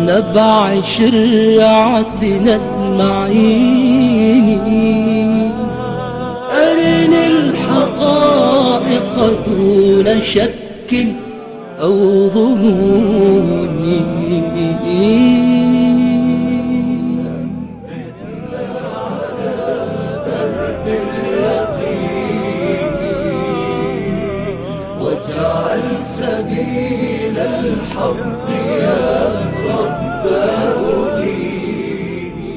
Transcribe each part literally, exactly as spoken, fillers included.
نبع شرعتنا المعين، أرني الحقائق دون شك أو ظنون. واجعل سبيل الحق يا رب أهديني.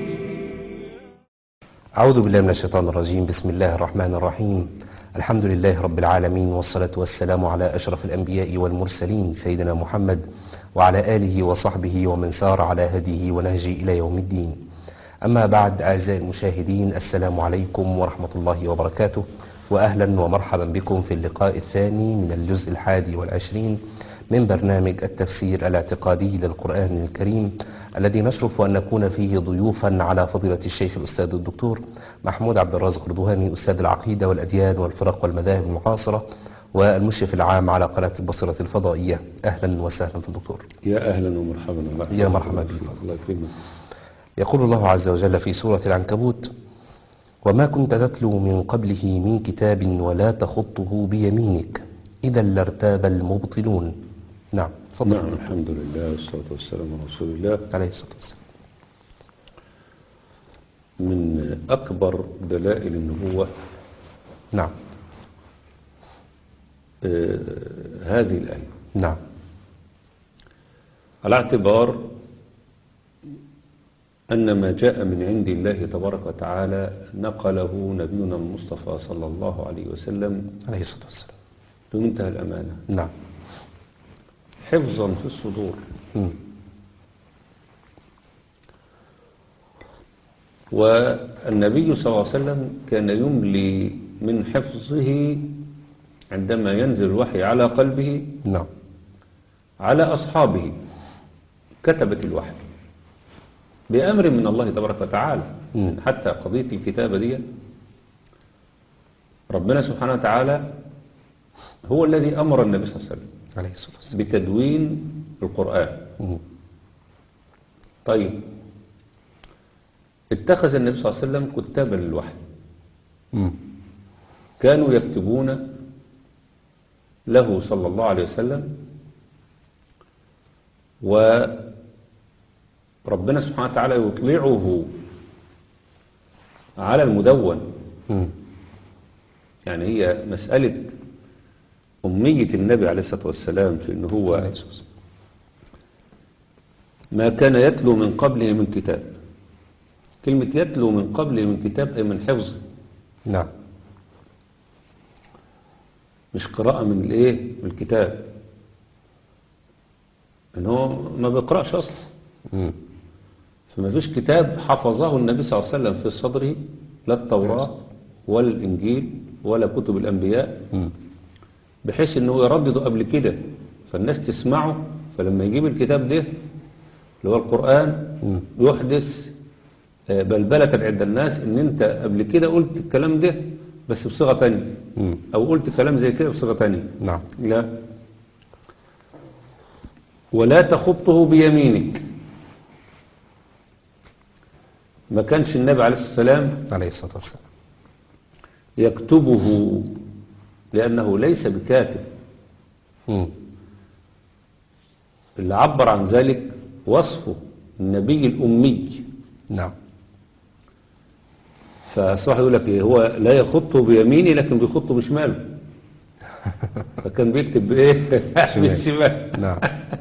أعوذ بالله من الشيطان الرجيم. بسم الله الرحمن الرحيم. الحمد لله رب العالمين، والصلاة والسلام على أشرف الأنبياء والمرسلين سيدنا محمد وعلى آله وصحبه ومن سار على هديه ونهجه إلى يوم الدين. أما بعد، أعزائي المشاهدين، السلام عليكم ورحمة الله وبركاته، وأهلا ومرحبا بكم في اللقاء الثاني من الجزء الحادي والعشرين من برنامج التفسير الاعتقادي للقرآن الكريم، الذي نشرف أن نكون فيه ضيوفا على فضيلة الشيخ الأستاذ الدكتور محمود عبد الرازق رضواني، أستاذ العقيدة والأديان والفرق والمذاهب المعاصرة والمشرف العام على قناة البصرة الفضائية. أهلا وسهلا بالدكتور. يا أهلا ومرحبا. الله يا مرحبا بك. الله يكرمك. يقول الله عز وجل في سورة العنكبوت: وما كنت تتلو من قبله من كتاب ولا تخطه بيمينك إذا لارتاب المبطلون. نعم، تفضل. نعم، الحمد لله والصلاة والسلام على رسول الله عليه الصلاة والسلام. من أكبر دلائل النبوة نعم آه هذه الآية، نعم، على اعتبار أن ما جاء من عند الله تبارك وتعالى نقله نبينا المصطفى صلى الله عليه وسلم عليه الصلاة والسلام بمنتهى الأمانة، نعم، حفظا في الصدور. م. والنبي صلى الله عليه وسلم كان يملي من حفظه عندما ينزل الوحي على قلبه نعم، على أصحابه كتبة الوحي بأمر من الله تبارك وتعالى. م. حتى قضية الكتابة دي ربنا سبحانه وتعالى هو الذي أمر النبي صلى الله عليه وسلم عليه الصلاة والسلام بتدوين القرآن. م. طيب، اتخذ النبي صلى الله عليه وسلم كتابا للوحي، م. كانوا يكتبون له صلى الله عليه وسلم، وربنا سبحانه وتعالى يطلعه على المدون. م. يعني هي مسألة أمية النبي عليه الصلاة والسلام في أنه هو عليه الصلاة والسلام. ما كان يتلو من قبله من كتاب. كلمة يتلو من قبله من كتاب أي من حفظ، نعم، مش قراءة من الايه من الكتاب، ان هو ما بيقرأش اصلا. م. فما فيش كتاب حفظه النبي صلى الله عليه وسلم في صدره، لا التوراة ولا الانجيل ولا كتب الانبياء، م. بحيث انه يردده قبل كده فالناس تسمعه، فلما يجيب الكتاب ده اللي هو القرآن م. يحدث بلبلة عند الناس ان انت قبل كده قلت الكلام ده بس بصيغة تانية، م. او قلت كلام زي كده بصيغة تانية. نعم، لا، ولا تخطه بيمينك. ما كانش النبي عليه الصلاة والسلام عليه الصلاة والسلام يكتبه لأنه ليس بكاتب. م. اللي عبر عن ذلك وصفه النبي الأمي. نعم، فصح يقول لك إيه، هو لا يخطه بيمينه لكن بيخطه بشماله. فكان بيكتب بإيه؟ بالشمال. نعم،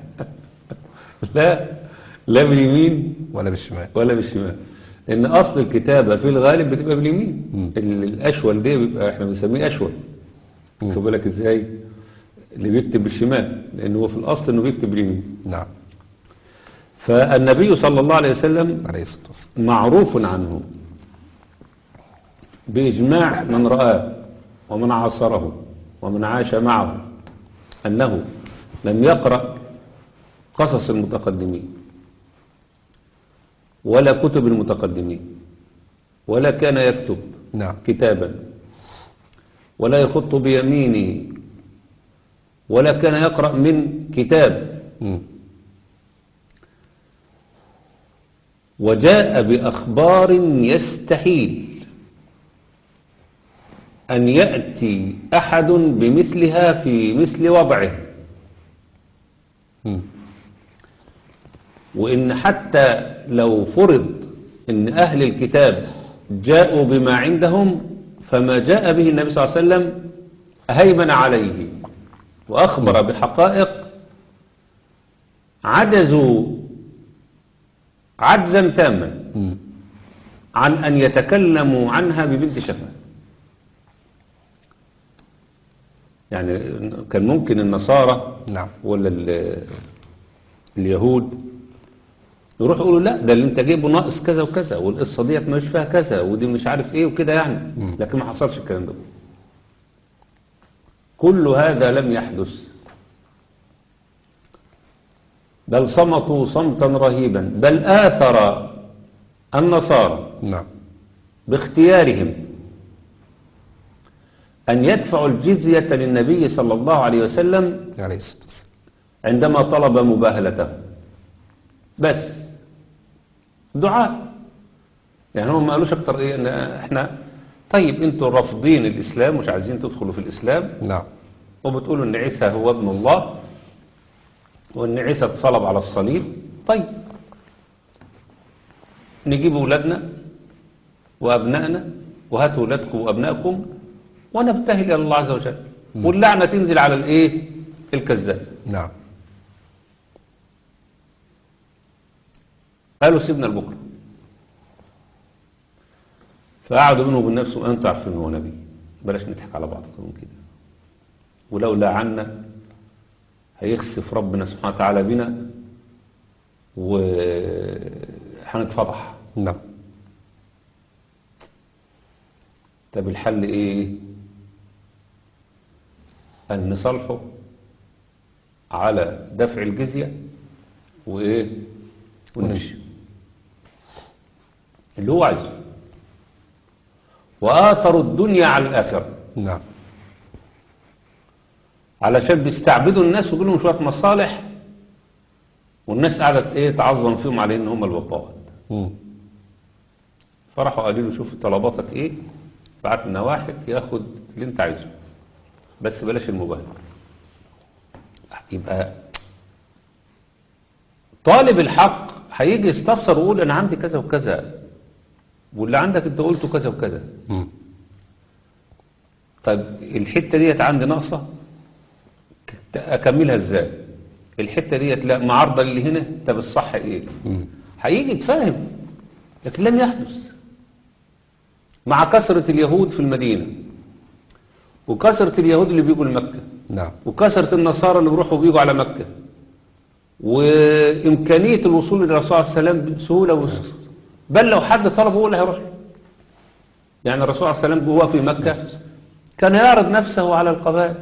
لا لا باليمين ولا بالشمال ولا بالشمال، لأن أصل الكتابة في الغالب بتبقى باليمين. م. الأشول ده بيبقى احنا بنسميه أشول. م. خد بالك إزاي اللي بيكتب بالشمال، لأنه هو في الأصل إنه بيكتب باليمين. نعم. فالنبي صلى الله عليه وسلم عليه الصلاة والسلام معروف عنه بإجماع من رآه ومن عاصره ومن عاش معه أنه لم يقرأ قصص المتقدمين ولا كتب المتقدمين ولا كان يكتب نعم. كتابا ولا يخط بيمينه ولا كان يقرأ من كتاب. م. وجاء بأخبار يستحيل أن يأتي أحد بمثلها في مثل وضعه، مم. وإن حتى لو فرض إن أهل الكتاب جاءوا بما عندهم فما جاء به النبي صلى الله عليه وسلم هيمن عليه وأخبر بحقائق عجزوا عجزا تاما مم. عن أن يتكلموا عنها ببنت شفاه. يعني كان ممكن النصارى نعم. ولا ال- اليهود يروحوا يقولوا لا ده اللي انت جايبه ناقص كذا وكذا، والقصه ديت مش فيها كذا، ودي مش عارف ايه وكده يعني. مم. لكن ما حصلش الكلام ده. كل هذا لم يحدث، بل صمتوا صمتا رهيبا، بل آثر النصارى نعم. باختيارهم أن يدفعوا الجزية للنبي صلى الله عليه وسلم عليه الصلاة والسلام. عندما طلب مباهلته. بس دعاء، يعني هم ما قالوش اكتر ايه ان احنا طيب انتوا رافضين الاسلام مش عايزين تدخلوا في الاسلام، نعم. وبتقولوا ان عيسى هو ابن الله وان عيسى اتصلب على الصليب، طيب نجيب اولادنا وابنائنا وهاتوا اولادكم وابنائكم ونبتهل الى الله عز وجل، واللعنه تنزل على الايه الكذاب. نعم. قالوا سيبنا لبكره، فقعدوا بينهم وبين نفسهم انتوا عارفين ان هو نبي، بلاش نضحك على بعض اكتر من كده، ولو لعنا هيخسف ربنا سبحانه وتعالى بنا وهنتفضح. نعم. طب الحل ايه؟ ان نصالحه على دفع الجزية وايه ونمشي اللي هو عايزه، وآثروا الدنيا على الآخرة. نعم. علشان بيستعبدوا الناس ويقولوا لهم شوية مصالح، والناس قعدت ايه تعظم فيهم على ان هم الوطاء. مم. فراحوا قالوا له شوف طلباتك ايه، بعت لنا واحد ياخد اللي انت عايزه بس بلاش المباهله. يبقى طالب الحق هيجي يستفسر ويقول انا عندي كذا وكذا، واللي عندك انت قلته كذا وكذا. مم. طيب الحته ديت عندي ناقصه اكملها ازاي؟ الحته ديت لا معارضه اللي هنا، طب الصح ايه؟ مم. هيجي يتفاهم، لكن لم يحدث. مع كثرة اليهود في المدينة، وكثرة اليهود اللي بيجوا لمكة، نعم. وكثرة النصارى اللي بيروحوا بيجوا على مكة، وإمكانية الوصول للرسول صلى الله عليه وسلم بسهولة وسهولة، بل لو حد طلبه هو اللي هيروح له. يعني الرسول صلى الله عليه وسلم وهو في مكة كان يعرض نفسه على القبائل،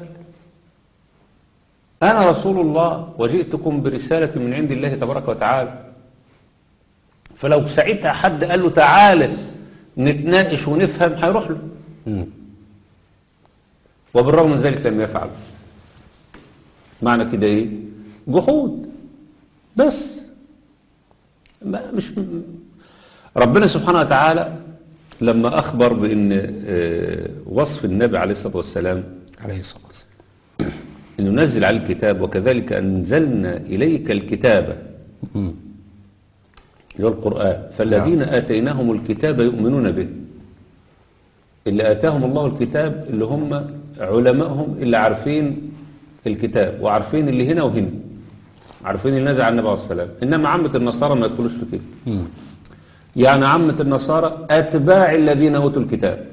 أنا رسول الله وجئتكم برسالة من عند الله تبارك وتعالى. فلو ساعتها حد قال له تعالى نتناقش ونفهم هيروح له. مم. وبالرغم من ذلك لم يفعل. معنى كده ايه؟ جحود بس. ما مش ربنا سبحانه وتعالى لما أخبر بأن آه، وصف النبي عليه الصلاة والسلام عليه الصلاة والسلام أنه نزل على الكتاب، وكذلك أنزلنا إليك الكتاب مم. اللي هو القرآن، فالذين نعم. آتيناهم الكتاب يؤمنون به. اللي آتاهم الله الكتاب اللي هم علمائهم اللي عارفين الكتاب وعارفين اللي هنا وهنا، عارفين اللي نزل على النبي عليه الصلاة والسلام. إنما عامة النصارى ما يدخلوش في كده. مم. يعني عامة النصارى أتباع الذين أوتوا الكتاب،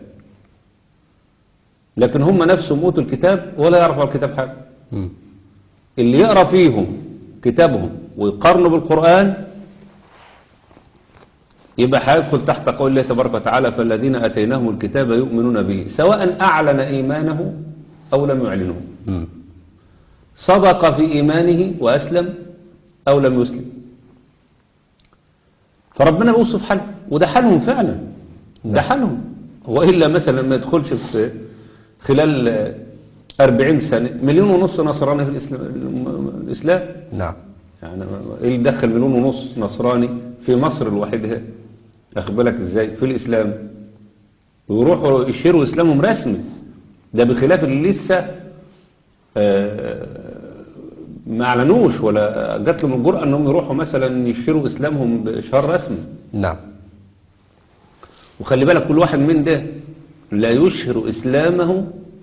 لكن هم نفسهم أوتوا الكتاب ولا يعرفوا الكتاب حاجة. مم. اللي يقرأ فيهم كتابهم ويقارنوا بالقرآن يبقى هيدخل تحت قول الله تبارك وتعالى فالذين أتيناهم الكتاب يؤمنون به سواء أعلن إيمانه أو لم يعلنه، مم. صدق في إيمانه وأسلم أو لم يسلم. فربنا بيوصف حاله، وده حالهم فعلا، ده حالهم. وإلا مثلا ما يدخلش في خلال أربعين سنة مليون ونص نصراني في الإسلام, الإسلام. نعم. يعني إيه اللي دخل مليون ونص نصراني في مصر الوحيدة، أخد بالك إزاي، في الإسلام، ويروحوا يشيروا إسلامهم رسمي. ده بخلاف اللي لسه آه ما اعلنوش ولا جات لهم الجرأة انهم يروحوا مثلا يشيروا اسلامهم باشهار رسمي. نعم. وخلي بالك كل واحد من ده لا يشهر اسلامه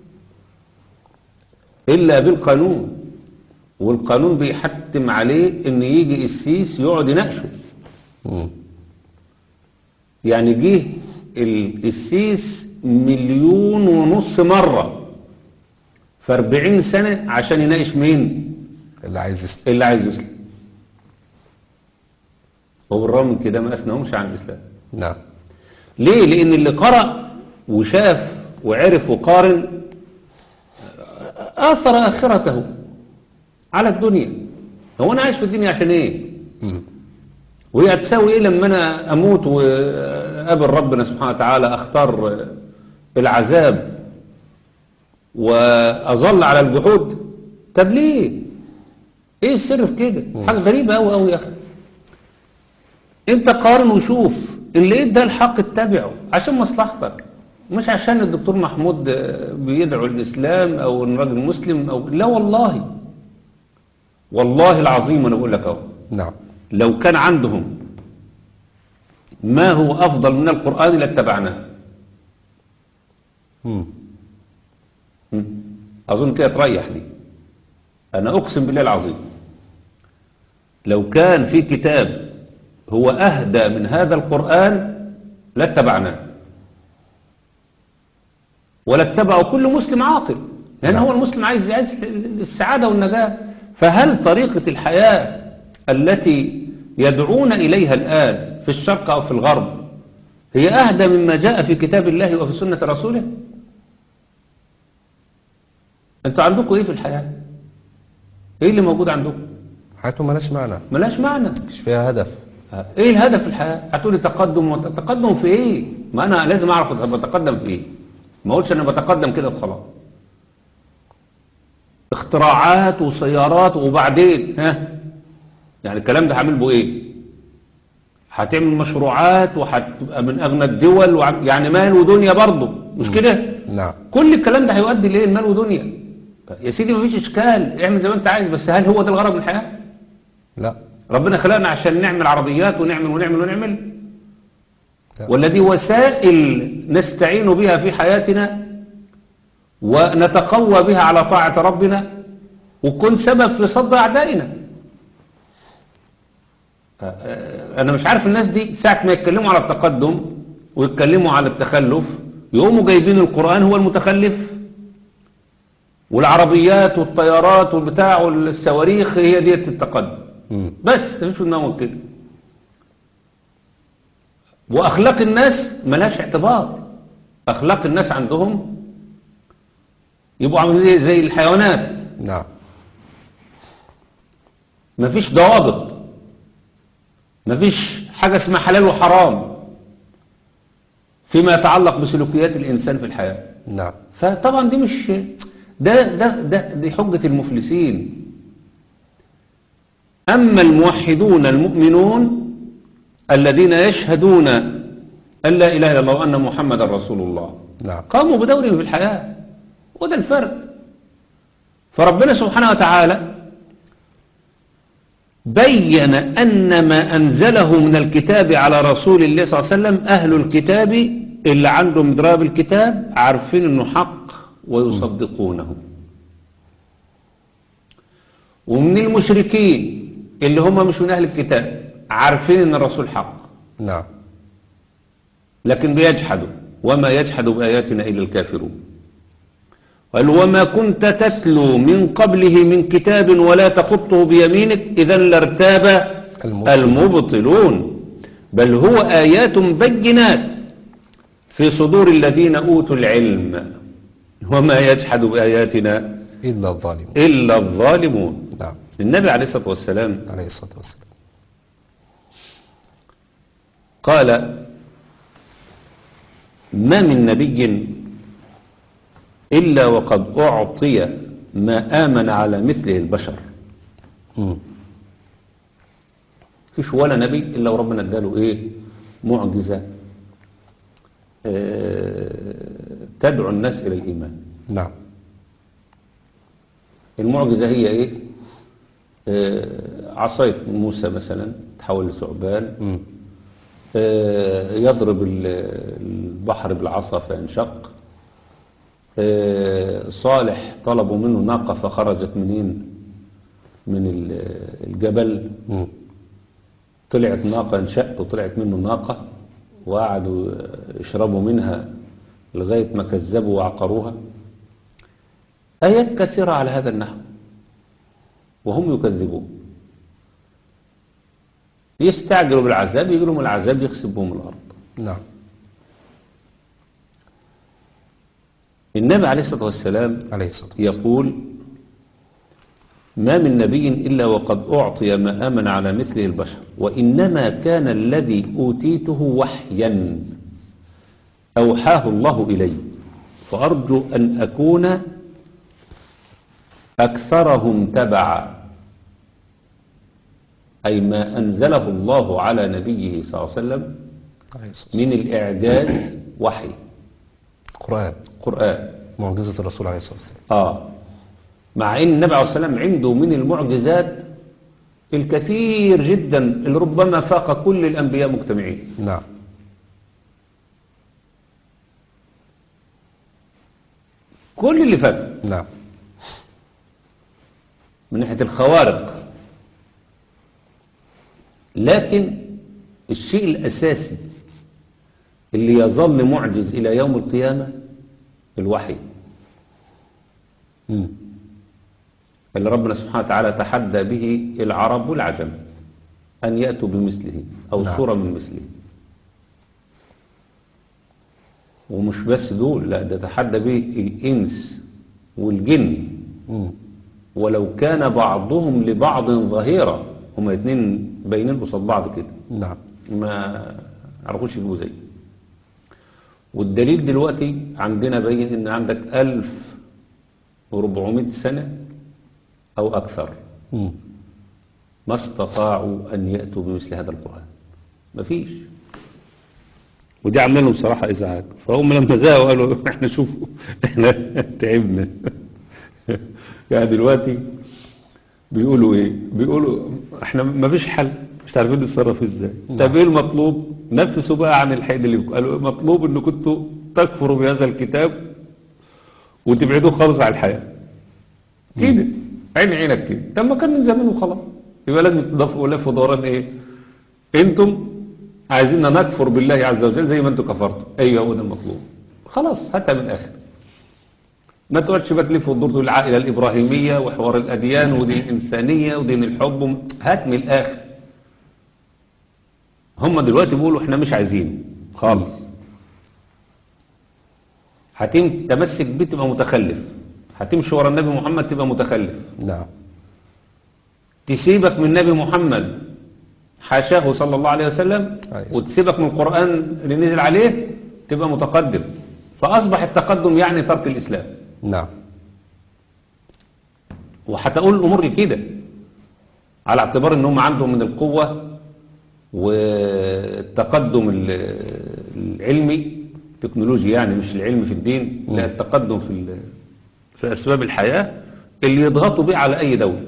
الا بالقانون، والقانون بيحتم عليه ان يجي السيس يقعد يناقشه. مم. يعني جه السيس مليون ونص مرة في أربعين سنة عشان يناقش مين؟ اللي عايز يسلم. اللي عايز يسلم. وبالرغم من كده ما أثناهمش عن الإسلام. نعم. ليه؟ لأن اللي قرأ وشاف وعرف وقارن آثر آخرته على الدنيا. هو أنا عايش في الدنيا عشان إيه؟ مم. وهي هتساوي إيه لما أنا أموت وقابل ربنا سبحانه وتعالى أختار العذاب وأظل على الجحود؟ طب ليه؟ ايه السر في كده؟ حاجة غريبة قوي قوي يا اخي. انت قارن وشوف اللي ادى الحق اتبعه عشان مصلحتك، مش عشان الدكتور محمود بيدعو الاسلام او الراجل مسلم او لا. والله والله العظيم انا بقول لك اهو. نعم. لو كان عندهم ما هو افضل من القرآن لاتبعناه. مم. اظن كده تريح لي. أنا أقسم بالله العظيم لو كان في كتاب هو أهدى من هذا القرآن لاتبعناه، ولا اتبعه كل مسلم عاقل، لأن نعم. هو المسلم عايز عايز السعادة والنجاة. فهل طريقة الحياة التي يدعون إليها الآن في الشرق أو في الغرب هي أهدى مما جاء في كتاب الله وفي سنة رسوله؟ أنتوا عندكم إيه في الحياة؟ ايه اللي موجود عندكم؟ حياته ملاش معنى، ملاش معنى، مش فيها هدف. ايه الهدف في الحياة؟ هتقولي تقدم، وتقدم في ايه؟ ما انا لازم اعرف بتقدم في ايه. ما اقولش انا بتقدم كده وخلاص. اختراعات وسيارات وبعدين ها، يعني الكلام ده هعمل به ايه؟ هتعمل مشروعات وهتبقى من اغنى الدول وع... يعني مال ودنيا برضه، مش كده؟ نعم. كل الكلام ده هيؤدي ليه؟ المال ودنيا. يا سيدي مفيش اشكال، اعمل زي ما انت عايز، بس هل هو ده الغرض من الحياة؟ لا. ربنا خلقنا عشان نعمل عربيات ونعمل ونعمل ونعمل، لا. ولا دي وسائل نستعين بها في حياتنا ونتقوى بها على طاعة ربنا وكن سبب في صد أعدائنا. أنا مش عارف الناس دي ساعة ما يتكلموا على التقدم ويتكلموا على التخلف يقوموا جايبين القرآن هو المتخلف، والعربيات والطيارات والبتاع والصواريخ هي ديت التقدم. مم. بس مش نوع كده. واخلاق الناس ملهاش اعتبار. اخلاق الناس عندهم يبقوا عاملين زي زي الحيوانات. نعم. مفيش ضوابط، مفيش حاجة اسمها حلال وحرام فيما يتعلق بسلوكيات الانسان في الحياة. نعم. فطبعا دي مش ده ده ده دي حجة المفلسين. أما الموحدون المؤمنون الذين يشهدون أن لا إله إلا الله وأن محمد رسول الله نعم. قاموا بدورهم في الحياة، وده الفرق. فربنا سبحانه وتعالى بين أن ما أنزله من الكتاب على رسول الله صلى الله عليه وسلم أهل الكتاب اللي عندهم إدراك الكتاب عارفين أنه حق ويصدقونه، ومن المشركين اللي هم مش من أهل الكتاب عارفين أن الرسول حق. نعم. لكن بيجحدوا، وما يجحد بآياتنا إلا الكافرون. قال وما كنت تتلو من قبله من كتاب ولا تخطه بيمينك إذا لارتاب المبطلون بل هو آيات بينات في صدور الذين أوتوا العلم وما يجحد بآياتنا إلا الظالمون إلا الظالمون. نعم. النبي عليه الصلاة والسلام عليه الصلاة والسلام قال ما من نبي إلا وقد أعطي ما آمن على مثله البشر. مم. فيش ولا نبي إلا وربنا اداله إيه معجزة آه تدعو الناس إلى الإيمان. نعم. المعجزة هي إيه؟ آه عصاية موسى مثلا تحول لثعبان، مم. آه يضرب البحر بالعصا فينشق، آه صالح طلبوا منه ناقة فخرجت منين من الجبل، مم. طلعت ناقة انشقت وطلعت منه ناقة وقعدوا يشربوا منها لغاية ما كذبوا وعقروها. آيات كثيرة على هذا النحو وهم يكذبون، يستعجلوا بالعذاب، يجي لهم العذاب يخسف بهم الأرض. نعم. النبي عليه الصلاة والسلام عليه الصلاة والسلام يقول ما من نبي إلا وقد أعطي ما آمن على مثله البشر، وإنما كان الذي أوتيته وحيا أوحاه الله إلي، فأرجو أن أكون أكثرهم تبعا، أي ما أنزله الله على نبيه صلى الله عليه وسلم عليه الصلاة والسلام من الإعجاز وحي قرآن، قرآن. معجزة الرسول عليه الصلاة والسلام. آه مع أن النبي عليه الصلاة والسلام عنده من المعجزات الكثير جدا اللي ربما فاق كل الأنبياء مجتمعين. نعم. كل اللي فات نعم. من ناحية الخوارق، لكن الشيء الأساسي اللي يظل معجز إلى يوم القيامة الوحي، مم. اللي ربنا سبحانه وتعالى تحدى به العرب والعجم أن يأتوا بمثله أو نعم. صورة من مثله. ومش بس دول، لا ده تحدى به الإنس والجن، مم. ولو كان بعضهم لبعض ظهيرا، هما الاثنين باينين قصاد بعض كده نعم. ما عرفوش يجيبوا زي. والدليل دلوقتي عندنا بين ان عندك ألف وربعمائة سنة او اكثر مم. ما استطاعوا ان يأتوا بمثل هذا القرآن، مفيش. ودي عمل لهم صراحة ازعاج، فهم لما زهقوا قالوا احنا شوفوا احنا تعبنا. يعني دلوقتي بيقولوا ايه؟ بيقولوا احنا مفيش حل، مش عارفين نتصرف ازاي. نعم. طب ايه المطلوب؟ نفسوا بقى عن الحيد اللي بيقولوا. قالوا مطلوب ان كنتوا تكفروا بهذا الكتاب وتبعدوه خالص عن الحياة كده، عين عينك كده. طب ما كان من زمان وخلاص، يبقى لازم تضافوا لف ودوران ايه؟ انتم عايزيننا نكفر بالله عز وجل زي ما انتم كفرتوا. ايوه هو ده المطلوب، خلاص هاتها من الاخر. ما تقعدش بقى تلف وتدور تقول العائله الابراهيميه وحوار الاديان ودين الانسانيه ودين الحب و... هات من الاخر. هم دلوقتي بيقولوا احنا مش عايزين خالص. هتم تمسك بيه تبقى متخلف، هتمشي ورا النبي محمد تبقى متخلف. نعم. تسيبك من النبي محمد حاشاه صلى الله عليه وسلم عليه وتسيبك من القرآن اللي نزل عليه تبقى متقدم. فأصبح التقدم يعني ترك الإسلام. نعم. وهتقول الأمور كده على اعتبار أنهم عندهم من القوة والتقدم العلمي التكنولوجي، يعني مش العلم في الدين، لا التقدم في في أسباب الحياة اللي يضغطوا بيه على أي دولة.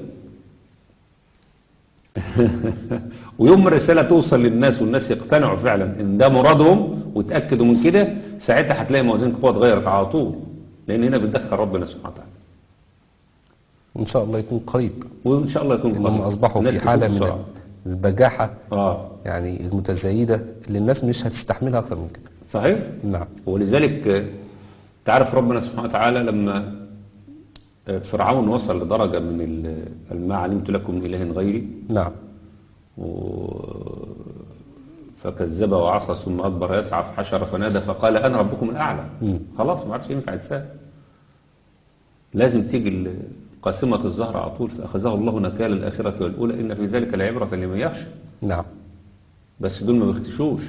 ويوم الرسالة توصل للناس والناس يقتنعوا فعلا ان ده مرادهم وتأكدوا من كده، ساعتها هتلاقي موازين القوى اتغيرت على طول، لان هنا بتدخل ربنا سبحانه وتعالى. إن شاء الله يكون قريب، وان شاء الله يكون إنهم قريب. أصبحوا الناس في حالة تكون من بسرعة. البجاحة اه يعني المتزايدة اللي الناس مش هتستحملها أكتر من كده. صحيح. نعم. ولذلك آه، تعرف ربنا سبحانه وتعالى لما آه، فرعون وصل لدرجة من ال- ما علمت لكم من إله غيري، نعم. و- فكذب وعصى ثم أدبر يسعى فحشر فنادى فقال أنا ربكم الأعلى. مم. خلاص ما عادش ينفع يتساهل، لازم تيجي ال- قاسمة الزهر على طول. فأخذه الله نكال الآخرة والأولى إن في ذلك لعبرة لمن يخشى. نعم. بس دول ما بيختشوش،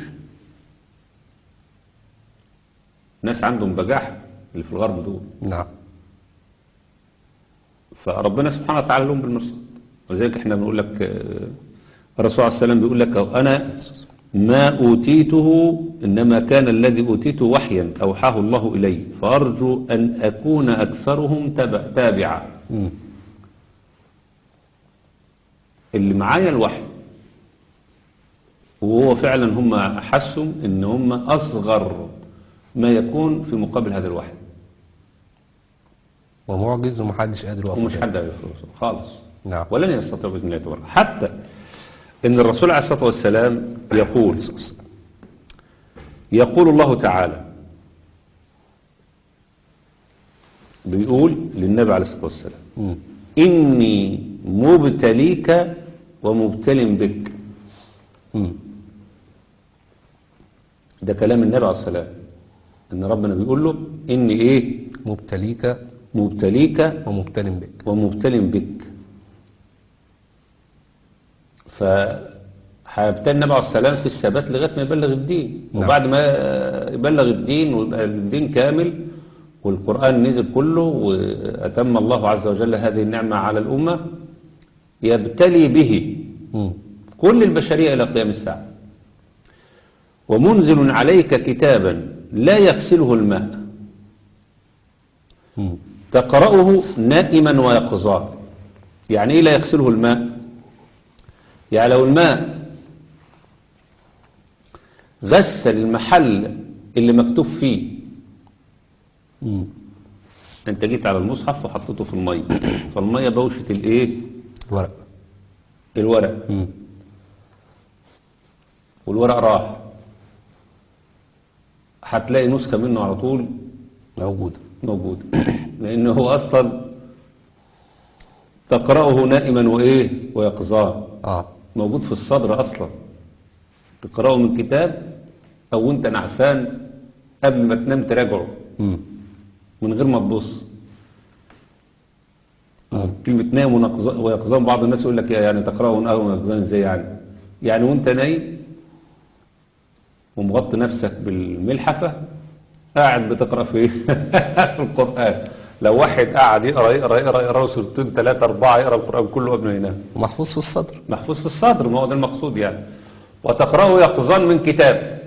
ناس عندهم بجاحة اللي في الغرب دول. نعم. فربنا سبحانه وتعالى لهم بالمرصاد. ولذلك احنا بنقول لك آه، الرسول عليه السلام بيقول لك أنا ما أوتيته إنما كان الذي أوتيته وحيا أوحاه الله إلي فأرجو أن أكون أكثرهم تبع تابعا. مم. اللي معايا الوحي، وهو فعلا هم حسوا ان هم اصغر ما يكون في مقابل هذا الوحي، ومعجز ومحدش قادر يقف ومش قدامه. حد يعرفه خالص. نعم. ولن يستطيع باذن الله تبارك. حتى ان الرسول عليه الصلاه والسلام يقول يقول الله تعالى بيقول للنبي عليه الصلاه والسلام مم. اني مبتليك ومبتل بك. مم. ده كلام النبي عليه الصلاه والسلام، ان ربنا بيقول له اني ايه مبتليك مبتليك ومبتل بك. ومبتل بك. فهيبتلي النبي عليه السلام في الثبات لغايه ما يبلغ الدين. نعم. وبعد ما يبلغ الدين ويبقى الدين كامل والقرآن نزل كله وأتم الله عز وجل هذه النعمة على الأمة، يبتلي به مم. كل البشرية إلى قيام الساعة. ومنزل عليك كتابا لا يغسله الماء مم. تقرأه نائما ويقظان. يعني إيه لا يغسله الماء؟ يعني لو الماء غسل المحل اللي مكتوب فيه، مم. انت جيت على المصحف وحطيته في المية فالمية بوشت الايه الورق. الورق، مم. والورق راح، هتلاقي نسخة منه على طول موجود. موجود لانه هو اصلا تقرأه نائما وايه ويقظان، اه. موجود في الصدر اصلا. تقرأه من كتاب او انت نعسان قبل ما تنام تراجعه مم. من غير ما تبص. مم. كلمة نايم ونقظ- ويقظان، بعض الناس يقول لك يعني تقرأه نايم ويقظان ازاي يعني؟ يعني وانت نايم ومغطي نفسك بالملحفة قاعد بتقرأ في في القرآن. لو واحد قاعد يقرأ يقرأ يقرأ يقرأ سورتين ثلاثة أربعة يقرأ القرآن كله قبل ما ينام، ومحفوظ في الصدر. محفوظ في الصدر، ما هو ده المقصود يعني. وتقرأه يقظان من كتاب،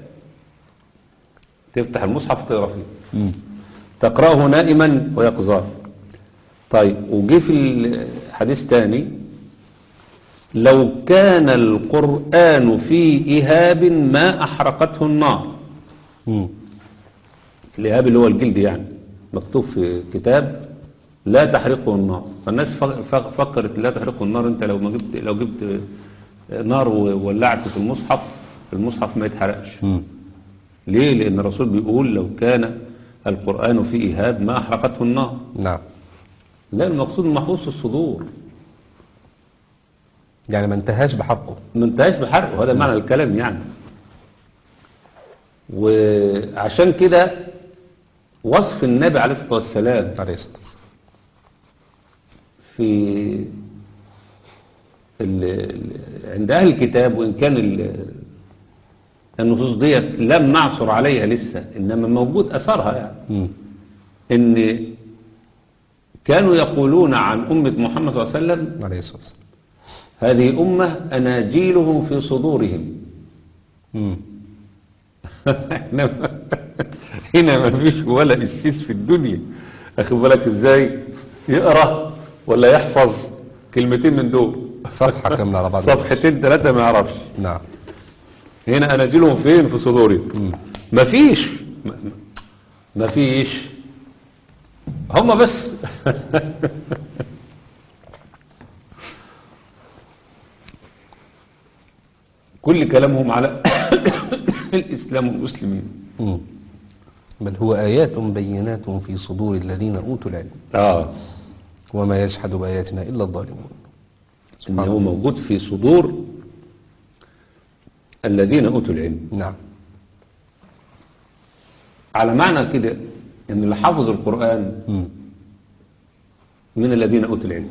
تفتح المصحف تقرأ فيه. مم. تقرأه نائما ويقظان. طيب وجي في الحديث تاني لو كان القرآن في إهاب ما أحرقته النار. مم. الإهاب اللي هو الجلد يعني، مكتوب في كتاب لا تحرقه النار. فالناس ف- ف- فكرت لا تحرقه النار، انت لو ما جبت لو جبت نار وولعت في المصحف المصحف ما يتحرقش. مم. ليه؟ لأن الرسول بيقول لو كان القرآن في إهاب ما أحرقته النار. نعم. لا، المقصود محفوظ في الصدور، يعني ما انتهاش بحقه. ما انتهاش بحرقه. هذا معنى الكلام يعني. وعشان كده وصف النبي عليه الصلاة والسلام عليه الصلاة والسلام. في ال ال عند أهل الكتاب، وإن كان ال- النصوص ديت لم نعثر عليها لسه، إنما موجود أثرها يعني، مم. إن كانوا يقولون عن أمة محمد صلى الله عليه وسلم عليه الصلاة والسلام. هذه أمة أناجيلهم في صدورهم. مم. هنا هنا ما فيش ولا قسيس في الدنيا أخذ بالك إزاي يقرأ ولا يحفظ كلمتين من دول، صفحة كاملة على بعض. صفحتين ثلاثة ما يعرفش. نعم. هنا أناجيلهم فين؟ في صدورهم. مم. مفيش مفيش هم بس كل كلامهم على الإسلام والمسلمين. مم. بل هو آيات بينات في صدور الذين أوتوا العلم آه وما يجحد بآياتنا إلا الظالمون. إنه موجود في صدور الذين أوتوا العلم. نعم. على معنى كده إن اللي حافظ القرآن مم. من الذين أوتوا العلم.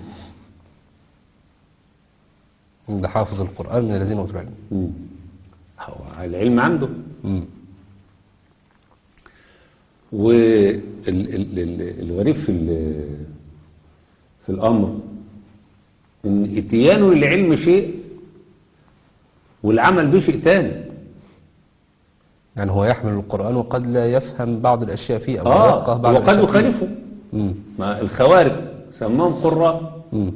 ده حافظ القرآن من الذين أوتوا العلم. مم. هو العلم عنده. مم. والغريب في ال- في الأمر إن اتيانه للعلم شيء والعمل به شيء تاني. يعني هو يحمل القرآن وقد لا يفهم بعض الأشياء فيه أو لا اه يفقه بعض وقد الأشياء فيه. يخالفه. مم. ما الخوارج سماهم قراء، مم.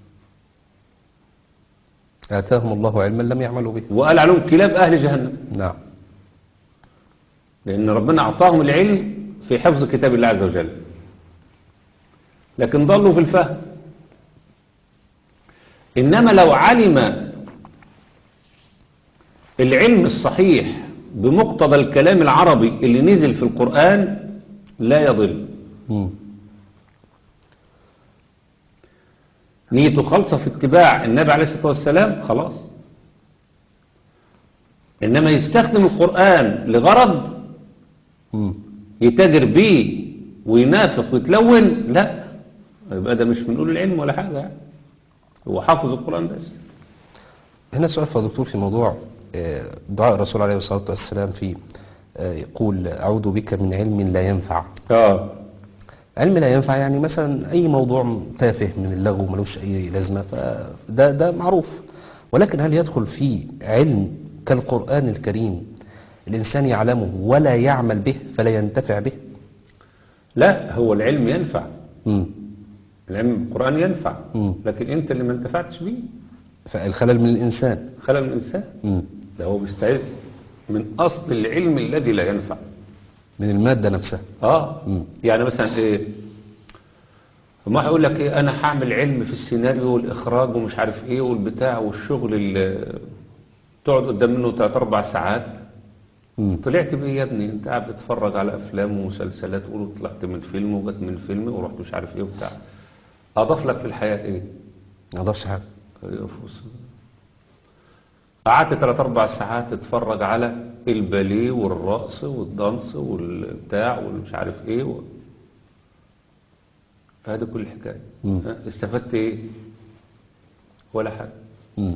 آتاهم الله علما لم يعملوا به. وقال عليهم كلاب أهل جهنم، نعم. لأن ربنا أعطاهم العلم في حفظ كتاب الله عز وجل، لكن ضلوا في الفهم. إنما لو علم العلم الصحيح بمقتضى الكلام العربي اللي نزل في القرآن لا يضل. مم. نيته خالصة في اتباع النبي عليه الصلاة والسلام خلاص. إنما يستخدم القرآن لغرض مم. يتاجر بيه وينافق ويتلون، لا، يبقى ده مش من أولي العلم ولا حاجة يعني. هو حافظ القرآن بس. هنا سؤال يا دكتور في موضوع آه، دعاء الرسول عليه الصلاة والسلام في آه، يقول أعوذ بك من علم لا ينفع. اه علم لا ينفع يعني مثلا أي موضوع تافه من اللغو ملوش أي لازمة، فده ده معروف. ولكن هل يدخل فيه علم كالقرآن الكريم الإنسان يعلمه ولا يعمل به فلا ينتفع به؟ لا، هو العلم ينفع، مم. العلم القرآن ينفع، مم. لكن انت اللي ما انتفعتش بيه. فالخلل من الإنسان. خلل من الإنسان. مم. ده هو بيستعيد من أصل العلم الذي لا ينفع. من المادة نفسها. اه مم. يعني مثلا ايه، ما هيقول لك ايه، انا هعمل علم في السيناريو والاخراج ومش عارف ايه والبتاع والشغل اللي تقعد قدام منه ثلاث اربع ساعات. مم. طلعت بايه يا ابني؟ انت قاعد بتتفرج على افلام ومسلسلات تقول طلعت من فيلم وجت من فيلم ورحت مش عارف ايه وبتاع. اضاف لك في الحياة ايه؟ ما أضافش حاجة. قعدت ثلاث اربع ساعات تتفرج على الباليه والرقص والدانس والبتاع والمش عارف ايه و... هذا كل الحكايه. مم. ها، استفدت ايه؟ ولا حاجه. مم.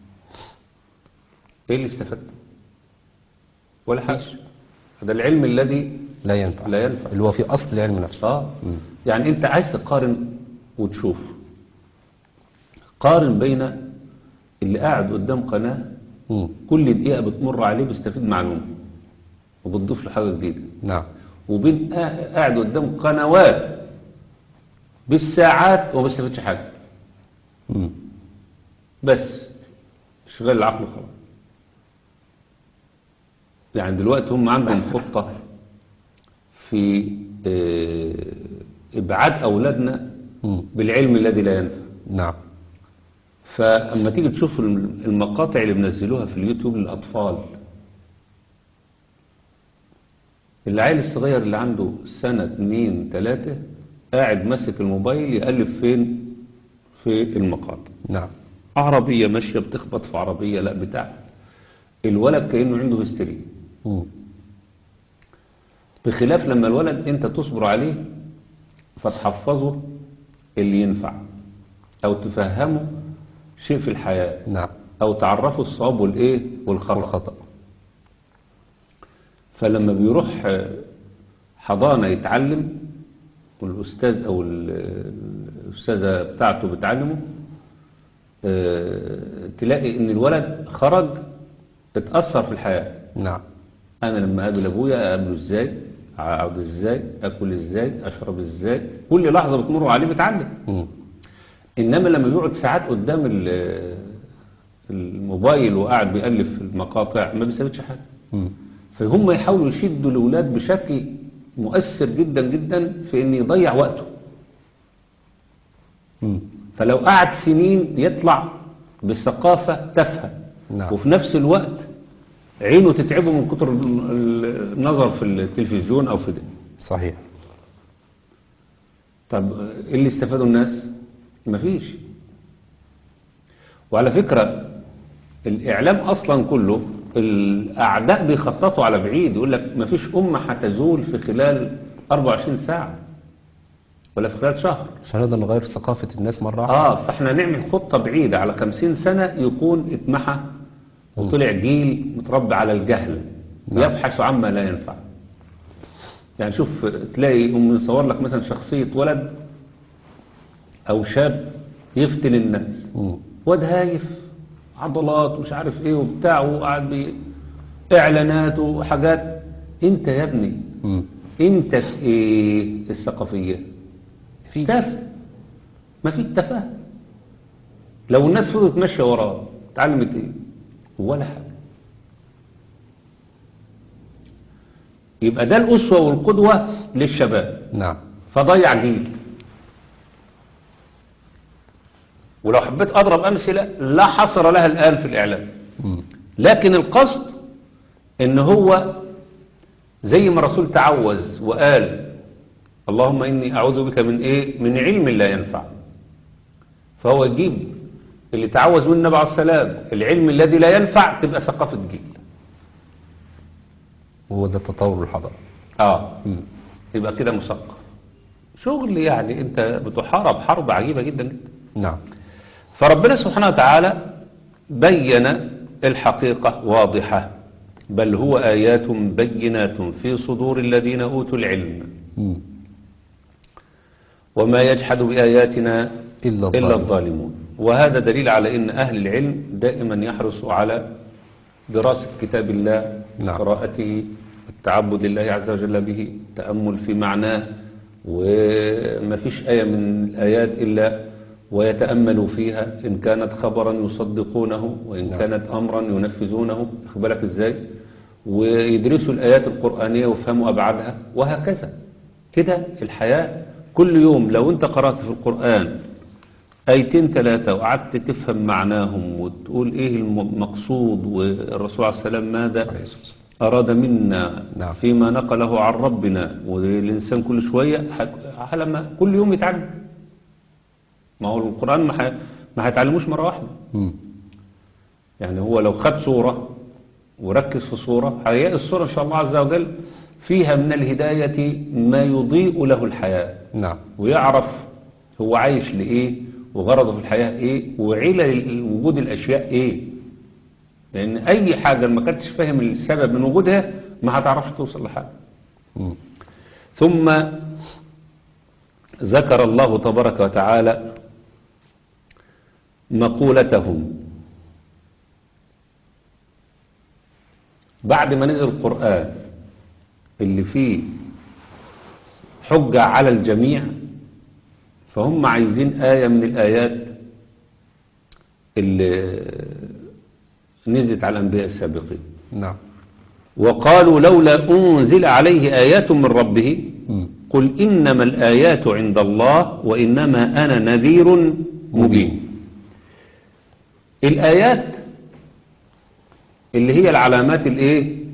ايه اللي استفدته؟ ولا حاجه. هذا العلم الذي لا ينفع. لا ينفع. اللي هو في أصل العلم نفسه. اه مم. يعني انت عايز تقارن وتشوف، قارن بين اللي قاعد قدام قناه مم. كل دقيقه بتمر عليه بيستفيد معلومه وبتضيف له حاجه جديده، نعم. وبين قا- قاعد قدام قنوات بالساعات وما بيستفيدش حاجه، مم. بس شغال العقل خلاص. يعني دلوقتي هم عندهم خطه في آه، ابعاد اولادنا مم. بالعلم الذي لا ينفع. نعم. فاما تيجي تشوف المقاطع اللي بنزلوها في اليوتيوب للاطفال، العيل الصغير اللي عنده سنة اتنين تلاتة قاعد ماسك الموبايل يقلب فين؟ في المقاطع. نعم. عربية ماشية بتخبط في عربية، لا بتاع. الولد كأنه عنده هستيري. مم. بخلاف لما الولد انت تصبر عليه فتحفظه اللي ينفع او تفهمه شيء في الحياة، نعم. او تعرفه الصواب والايه والخطأ. والخطأ. فلما بيروح حضانة يتعلم والأستاذ أو ال- الأستاذة بتاعته بتعلمه، آه، تلاقي إن الولد خرج اتأثر في الحياة. نعم. أنا لما أقابل أبويا أقابله إزاي، أقعد إزاي، أكل إزاي، أشرب إزاي، كل لحظة بتمر عليه بيتعلم. مم. إنما لما بيقعد ساعات قدام ال- الموبايل وقاعد بيألف في المقاطع ما بيستفيدش حاجة. مم. فهم يحاولوا يشدوا الأولاد بشكل مؤثر جدا جدا في ان يضيع وقته. مم. فلو قعد سنين يطلع بثقافة تافهة، نعم. وفي نفس الوقت عينه تتعبه من كتر ال- النظر في التلفزيون او في ده. صحيح. طب ايه اللي استفادوا الناس؟ مفيش. وعلى فكرة الاعلام اصلا كله الاعداء بيخططوا على بعيد، يقول لك مفيش امة هتزول في خلال اربعة وعشرين ساعة ولا في خلال شهر. مش هنقدر نغير ثقافة الناس مرة واحدة. اه فاحنا نعمل خطة بعيدة على خمسين سنة يكون اتمحى وطلع جيل متربي على الجهل. نعم. يبحث عما لا ينفع. يعني شوف تلاقي هم يصور لك مثلا شخصية ولد او شاب يفتن الناس، مم. واد هايف عضلات ومش عارف ايه وبتاع وقاعد باعلانات وحاجات. انت يا ابني مم. انت في ايه الثقافيه؟ في تافه. ما في تفاهه. لو الناس فضلت ماشيه وراه اتعلمت ايه؟ ولا حاجه. يبقى ده الاسوه والقدوه للشباب، نعم. فضيع جيل. ولو حبيت اضرب امثله لا حصر لها الان في الاعلام، مم. لكن القصد ان هو زي ما الرسول تعوذ وقال اللهم اني اعوذ بك من ايه؟ من علم لا ينفع. فهو يجيب اللي تعوذ من النبي عليه السلام العلم الذي لا ينفع، تبقى ثقافه جيل. وهو ده تطور الحضارة. اه مم. يبقى كده مثقف. شغل يعني انت بتحارب حرب عجيبه جدا جدا. نعم. فربنا سبحانه وتعالى بين الحقيقة واضحة، بل هو آيات بينات في صدور الذين أوتوا العلم مم. وما يجحد بآياتنا إلا إلا الظالمون. الظالمون. وهذا دليل على أن أهل العلم دائما يحرصوا على دراسة كتاب الله، نعم. قراءته، التعبد لله عز وجل به، التأمل في معناه، وما فيش آية من الآيات إلا ويتأملوا فيها، إن كانت خبرا يصدقونه وإن نعم. كانت أمرا ينفذونه. أخد بالك إزاي؟ ويدرسوا الآيات القرآنية ويفهموا أبعادها، وهكذا كده الحياة. كل يوم لو أنت قرأت في القرآن آيتين ثلاثة وقعدت تفهم معناهم وتقول إيه المقصود والرسول عليه السلام ماذا عليه الصلاة والسلام. أراد منا نعم. فيما نقله عن ربنا، والإنسان كل شوية ح- لما كل يوم يتعلم. ما هو القرآن ما ح- ما هيتعلموش مرة واحدة. مم. يعني هو لو خد صورة وركز في صورة هيلاقي الصورة إن شاء الله عز وجل فيها من الهداية ما يضيء له الحياة، نعم. ويعرف هو عايش لإيه وغرضه في الحياة إيه وعلل وجود الأشياء إيه. لأن أي حاجة ما كنتش فاهم السبب من وجودها ما هتعرفش توصل لحاجة. مم. ثم ذكر الله تبارك وتعالى مقولتهم بعد ما نزل القرآن اللي فيه حجة على الجميع، فهم عايزين آية من الآيات اللي نزلت على الأنبياء السابقين. نعم. وقالوا لولا أنزل عليه آيات من ربه مم. قل إنما الآيات عند الله وإنما أنا نذير مبين. الآيات اللي هي العلامات الايه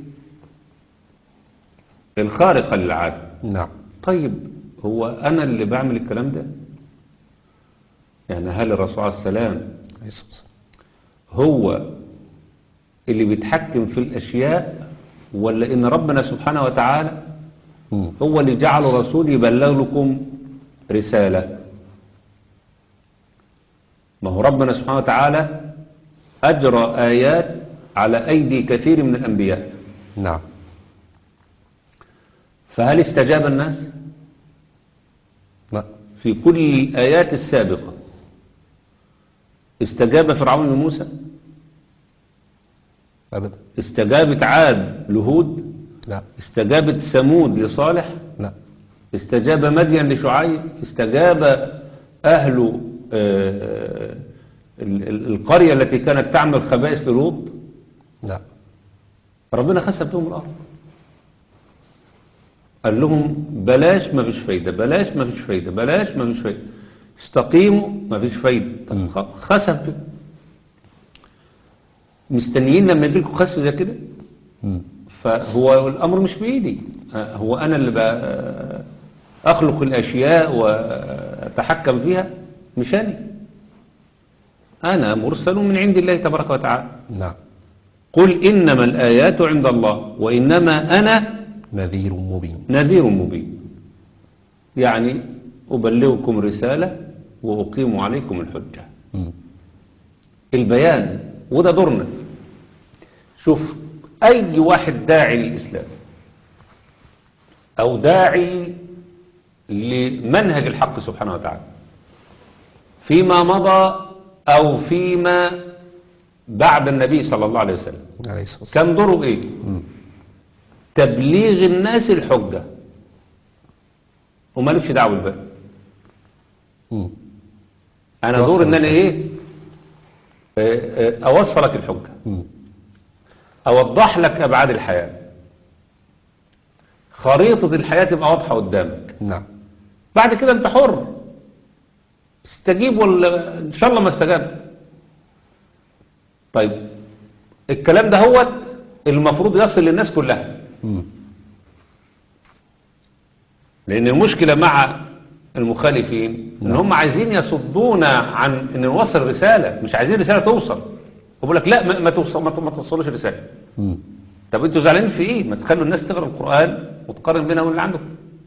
الخارقة للعادة. نعم. طيب هو أنا اللي بعمل الكلام ده؟ يعني هل الرسول عليه السلام عليه الصلاة والسلام. هو اللي بيتحكم في الأشياء، ولا إن ربنا سبحانه وتعالى مم. هو اللي جعل رسول يبلغ لكم رسالة؟ ما هو ربنا سبحانه وتعالى أجرى آيات على أيدي كثير من الأنبياء، نعم. فهل استجاب الناس؟ لا. في كل الآيات السابقة استجاب فرعون لموسى؟ أبدا. استجابت عاد لهود؟ لا. استجابت ثمود لصالح؟ لا. استجاب مدين لشعيب؟ استجاب أهل آه، ال- ال- القرية التي كانت تعمل خبائث للوط؟ لا. ربنا خسف لهم الأرض، قال لهم بلاش ما فيش فايدة، بلاش ما فيش فايدة، بلاش ما فيش فايدة، استقيموا ما فيش فايدة. طب خ- خسف بكم. مستنيين لما يجيلكم خسف زي كده؟ مم. فهو الأمر مش بإيدي، آه، هو أنا اللي بقى أخلق الأشياء وأتحكم فيها؟ مش أنا أنا مرسل من عند الله تبارك وتعالى. نعم. قل إنما الآيات عند الله وإنما أنا نذير مبين. نذير مبين، يعني أبلغكم رسالة وأقيم عليكم الحجة. مم. البيان، وده دورنا. شوف أي واحد داعي للإسلام أو داعي لمنهج الحق سبحانه وتعالى فيما مضى أو فيما بعد النبي صلى الله عليه وسلم عليه الصلاة والسلام. كان دوره ايه؟ مم. تبليغ الناس الحجة ومالكش دعوه بالباقي. مم. انا توصل دور ان انا الرسالة. ايه؟ آه، آه، اوصلك الحجة، مم. اوضح لك ابعاد الحياة، خريطة الحياة تبقى واضحة قدامك. نعم. بعد كده انت حر، استجيب ولا ان شاء الله ما استجاب. طيب الكلام ده هو المفروض يصل للناس كلها، مم. لان المشكلة مع المخالفين ان نعم. هم عايزين يصدونا عن ان نوصل رسالة، مش عايزين رسالة توصل. بقول لك لا، ما- ما توصل، ما ما توصلوش رسالة. مم. طب انتوا زعلانين في ايه؟ ما تخلوا الناس تقرا القرآن وتقارن بينها واللي عندكم.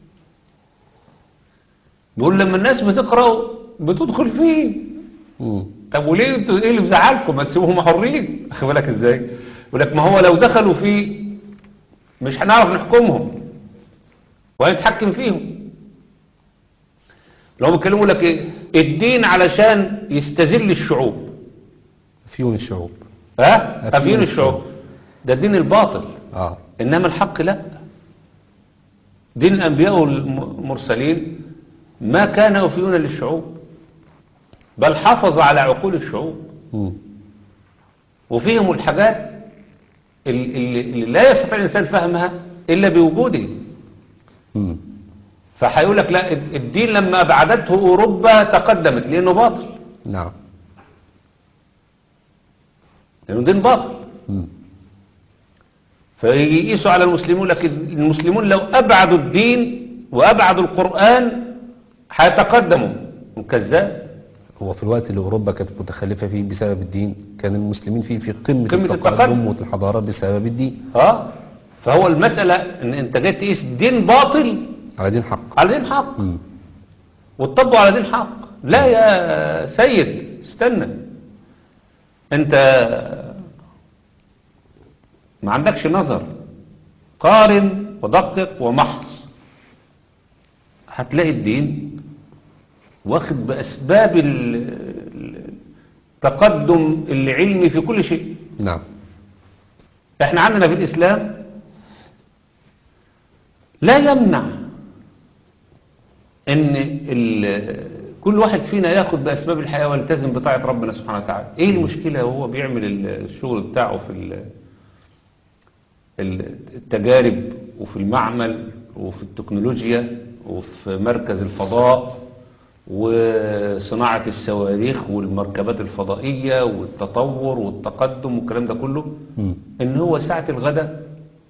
بيقول لما الناس بتقرا بتدخل فيه. مم. طب وليه انتوا ايه اللي مزعلكم؟ ما تسيبوهم حرين. واخد بالك ازاي؟ يقول لك ما هو لو دخلوا فيه مش هنعرف نحكمهم وهنتحكم فيهم. لو بيتكلموا لك ايه؟ الدين علشان يستذل الشعوب. فيون الشعوب. ها؟ أفيون افيون الشعوب. ده الدين الباطل. اه. انما الحق لا. دين الانبياء والمرسلين ما كان افيونا للشعوب، بل حافظ على عقول الشعوب مم. وفيهم الحاجات اللي, اللي لا يستطيع الانسان فهمها الا بوجوده. مم. فهيقول لك لا، الدين لما ابعدته اوروبا تقدمت لانه باطل، نعم. لانه دين باطل. مم. فيجي يقيسوا على المسلمون، لكن المسلمون لو ابعدوا الدين وابعدوا القرآن هيتقدموا. كذاب. هو في الوقت اللي أوروبا كانت متخلفة فيه بسبب الدين، كان المسلمين فيه في قمة, قمة التقدم التقدم. والحضارة بسبب الدين. اه فهو المسألة ان انت جاي تقيس دين باطل على دين حق. على دين حق مم. وتطبقوا على دين حق. لا يا سيد استنى، انت ما عندكش نظر، قارن ودقق ومحص، هتلاقي الدين واخد بأسباب ال- التقدم العلمي في كل شيء. نعم. احنا عندنا في الإسلام لا يمنع ان ال- كل واحد فينا ياخد بأسباب الحياة ويلتزم بطاعة ربنا سبحانه وتعالى. ايه المشكلة وهو بيعمل الشغل بتاعه في ال- ال- التجارب وفي المعمل وفي التكنولوجيا وفي مركز الفضاء وصناعة الصواريخ والمركبات الفضائية والتطور والتقدم والكلام ده كله، مم. ان هو ساعة الغداء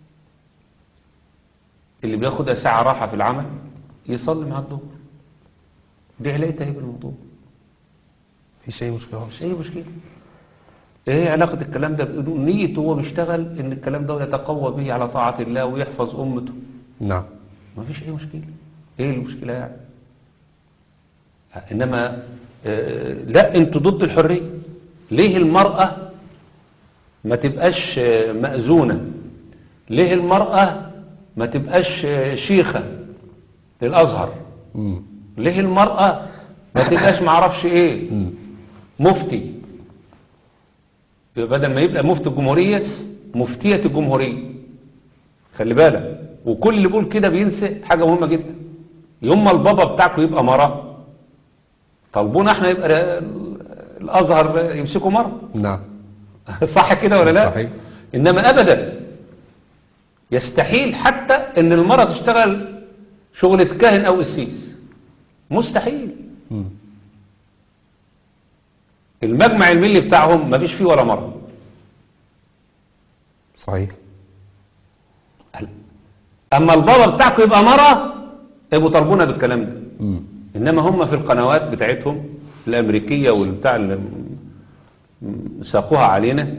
اللي بياخدها ساعة راحة في العمل يصلي مع الظهر. دي علاقتها ايه بالموضوع؟ في شيء مشكلة. مش اي مشكلة. ايه علاقة الكلام ده بإنه نيته وهو بيشتغل ان الكلام ده يتقوى به على طاعة الله ويحفظ امته؟ نعم. ما فيش اي مشكلة. ايه المشكلة يعني؟ انما آه، لا، انتوا ضد الحرية. ليه المرأة ما تبقاش آه، مأذونة؟ ليه المرأة ما تبقاش آه، شيخة للأزهر؟ مم. ليه المرأة ما تبقاش معرفش ايه مم. مفتي؟ يبقى بدل ما يبقى مفتي الجمهورية مفتية الجمهورية. خلي بالك، وكل اللي بيقول كده بينسى حاجة مهمة جدا. يوم ما البابا بتاعكم يبقى مرة طالبونا احنا يبقى الازهر يمسكوا مرة. نعم. صح كده ولا لا؟ صحيح. انما ابدا يستحيل حتى ان المرأة تشتغل شغلة كاهن او قسيس، مستحيل. مم. المجمع الملي بتاعهم ما فيش فيه ولا مرة. صحيح. اما البابا بتاعكم يبقى مرة يبقوا طالبونا بالكلام ده. مم. انما هم في القنوات بتاعتهم الامريكية والبتاع اللي ساقوها علينا